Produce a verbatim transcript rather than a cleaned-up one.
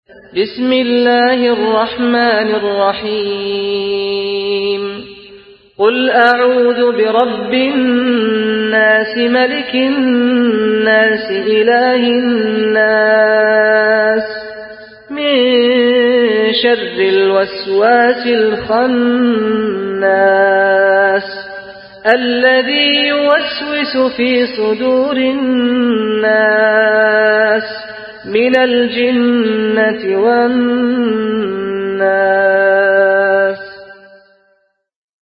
بسم الله الرحمن الرحيم قل أعوذ برب الناس ملك الناس إله الناس من شر الوسواس الخناس الذي يوسوس في صدور الناس من الجنة والناس.